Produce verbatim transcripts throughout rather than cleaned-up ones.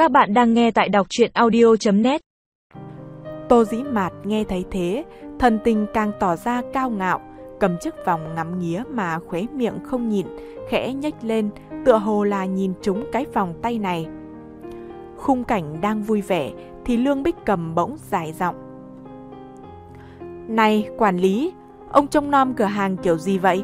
Các bạn đang nghe tại đọc truyện audio chấm net. Tô Dĩ Mạt nghe thấy thế, thần tình càng tỏ ra cao ngạo, cầm chiếc vòng ngắm nghía mà khóe miệng không nhịn, khẽ nhếch lên, tựa hồ là nhìn trúng cái vòng tay này. Khung cảnh đang vui vẻ thì Lương Bích Cầm bỗng dài giọng: "Này quản lý, ông trông nom cửa hàng kiểu gì vậy?"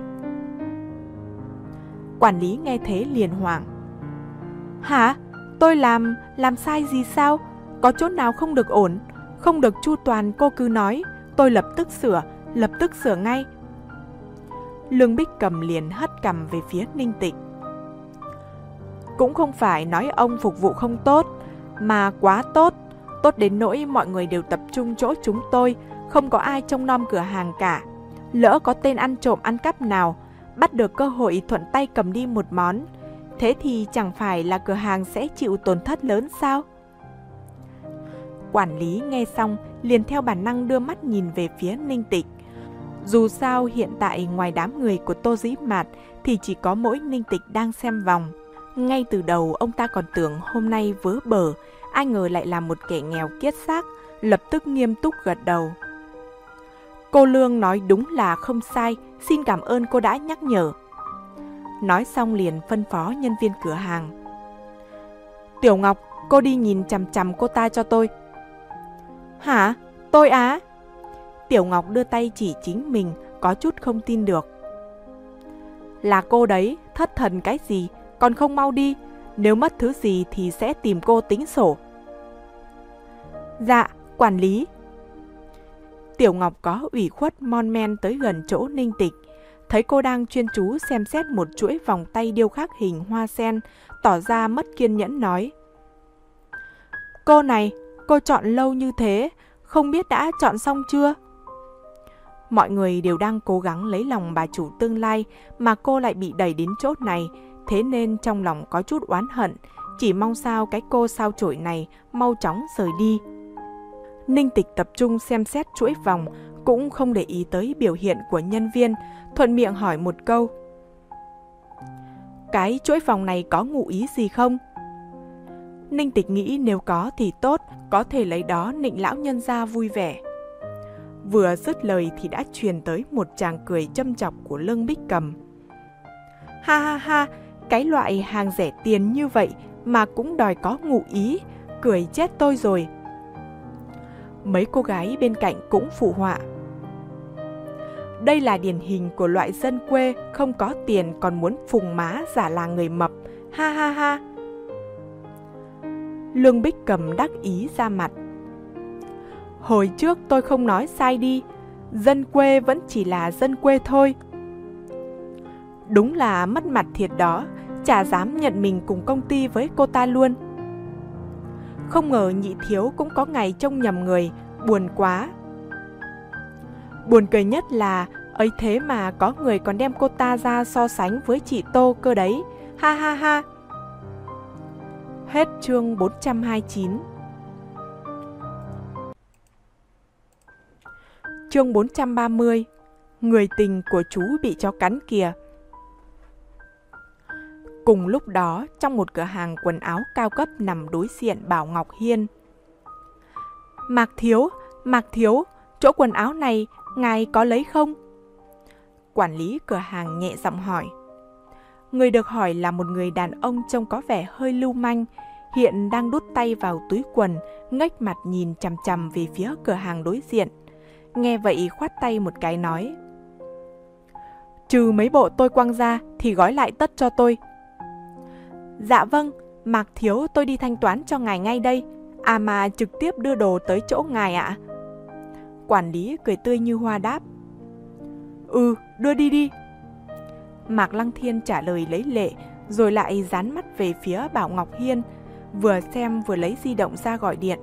Quản lý nghe thế liền hoảng: "Hả? Tôi làm, làm sai gì sao? Có chỗ nào không được ổn, không được chu toàn cô cứ nói, tôi lập tức sửa, lập tức sửa ngay." Lương Bích Cầm liền hất cằm về phía Ninh Tịch: "Cũng không phải nói ông phục vụ không tốt, mà quá tốt, tốt đến nỗi mọi người đều tập trung chỗ chúng tôi, không có ai trông nom cửa hàng cả. Lỡ có tên ăn trộm ăn cắp nào, bắt được cơ hội thuận tay cầm đi một món, thế thì chẳng phải là cửa hàng sẽ chịu tổn thất lớn sao?" Quản lý nghe xong liền theo bản năng đưa mắt nhìn về phía Ninh Tịch. Dù sao hiện tại ngoài đám người của Tô Dĩ Mạt thì chỉ có mỗi Ninh Tịch đang xem vòng. Ngay từ đầu ông ta còn tưởng hôm nay vớ bờ, ai ngờ lại là một kẻ nghèo kiết xác, lập tức nghiêm túc gật đầu: "Cô Lương nói đúng là không sai, xin cảm ơn cô đã nhắc nhở." Nói xong liền phân phó nhân viên cửa hàng: "Tiểu Ngọc, cô đi nhìn chằm chằm cô ta cho tôi." "Hả? Tôi á?" Tiểu Ngọc đưa tay chỉ chính mình, có chút không tin được: "Là cô đấy, thất thần cái gì, còn không mau đi, nếu mất thứ gì thì sẽ tìm cô tính sổ." "Dạ, quản lý." Tiểu Ngọc có ủy khuất mon men tới gần chỗ Ninh Tịch, thấy cô đang chuyên chú xem xét một chuỗi vòng tay điêu khắc hình hoa sen, tỏ ra mất kiên nhẫn nói: "Cô này, cô chọn lâu như thế, không biết đã chọn xong chưa?" Mọi người đều đang cố gắng lấy lòng bà chủ tương lai mà cô lại bị đẩy đến chỗ này, thế nên trong lòng có chút oán hận, chỉ mong sao cái cô sao chổi này mau chóng rời đi. Ninh Tịch tập trung xem xét chuỗi vòng, cũng không để ý tới biểu hiện của nhân viên, thuận miệng hỏi một câu: "Cái chuỗi vòng này có ngụ ý gì không?" Ninh Tịch nghĩ nếu có thì tốt, có thể lấy đó nịnh lão nhân gia vui vẻ. Vừa dứt lời thì đã truyền tới một tràng cười châm chọc của Lương Bích Cầm: "Ha ha ha, cái loại hàng rẻ tiền như vậy mà cũng đòi có ngụ ý, cười chết tôi rồi." Mấy cô gái bên cạnh cũng phụ họa: "Đây là điển hình của loại dân quê không có tiền còn muốn phùng má giả là người mập, ha ha ha." Lương Bích Cầm đắc ý ra mặt: "Hồi trước tôi không nói sai đi, dân quê vẫn chỉ là dân quê thôi." Đúng là mất mặt thiệt đó, chả dám nhận mình cùng công ty với cô ta luôn. Không ngờ nhị thiếu cũng có ngày trông nhầm người, buồn quá. Buồn cười nhất là ấy thế mà có người còn đem cô ta ra so sánh với chị Tô cơ đấy, ha ha ha. Hết chương bốn trăm hai mươi chín. Chương bốn trăm ba mươi. Người tình của chú bị chó cắn kìa. Cùng lúc đó, trong một cửa hàng quần áo cao cấp nằm đối diện Bảo Ngọc Hiên: "Mạc thiếu, Mạc thiếu, chỗ quần áo này ngài có lấy không?" Quản lý cửa hàng nhẹ giọng hỏi. Người được hỏi là một người đàn ông trông có vẻ hơi lưu manh, hiện đang đút tay vào túi quần, nghếch mặt nhìn chằm chằm về phía cửa hàng đối diện. Nghe vậy khoát tay một cái nói: "Trừ mấy bộ tôi quăng ra thì gói lại tất cho tôi." "Dạ vâng, Mạc thiếu, tôi đi thanh toán cho ngài ngay đây. À mà trực tiếp đưa đồ tới chỗ ngài ạ." Quản lý cười tươi như hoa đáp: "Ừ, đưa đi đi." Mạc Lăng Thiên trả lời lấy lệ, rồi lại dán mắt về phía Bảo Ngọc Hiên, vừa xem vừa lấy di động ra gọi điện.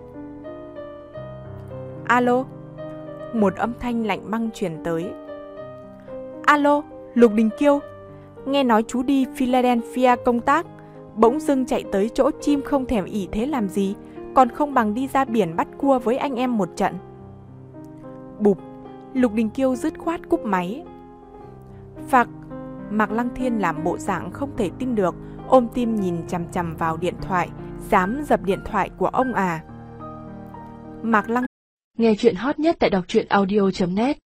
"Alo." Một âm thanh lạnh băng truyền tới. "Alo, Lục Đình Kiêu. Nghe nói chú đi Philadelphia công tác, bỗng dưng chạy tới chỗ chim không thèm ỉ thế làm gì, còn không bằng đi ra biển bắt cua với anh em một trận." Bụp, Lục Đình Kiêu dứt khoát cúp máy. Phạc, Mạc Lăng Thiên làm bộ dạng không thể tin được, ôm tim nhìn chằm chằm vào điện thoại, dám dập điện thoại của ông à. Mạc Lăng nghe chuyện hot nhất tại đọc truyện audio chấm net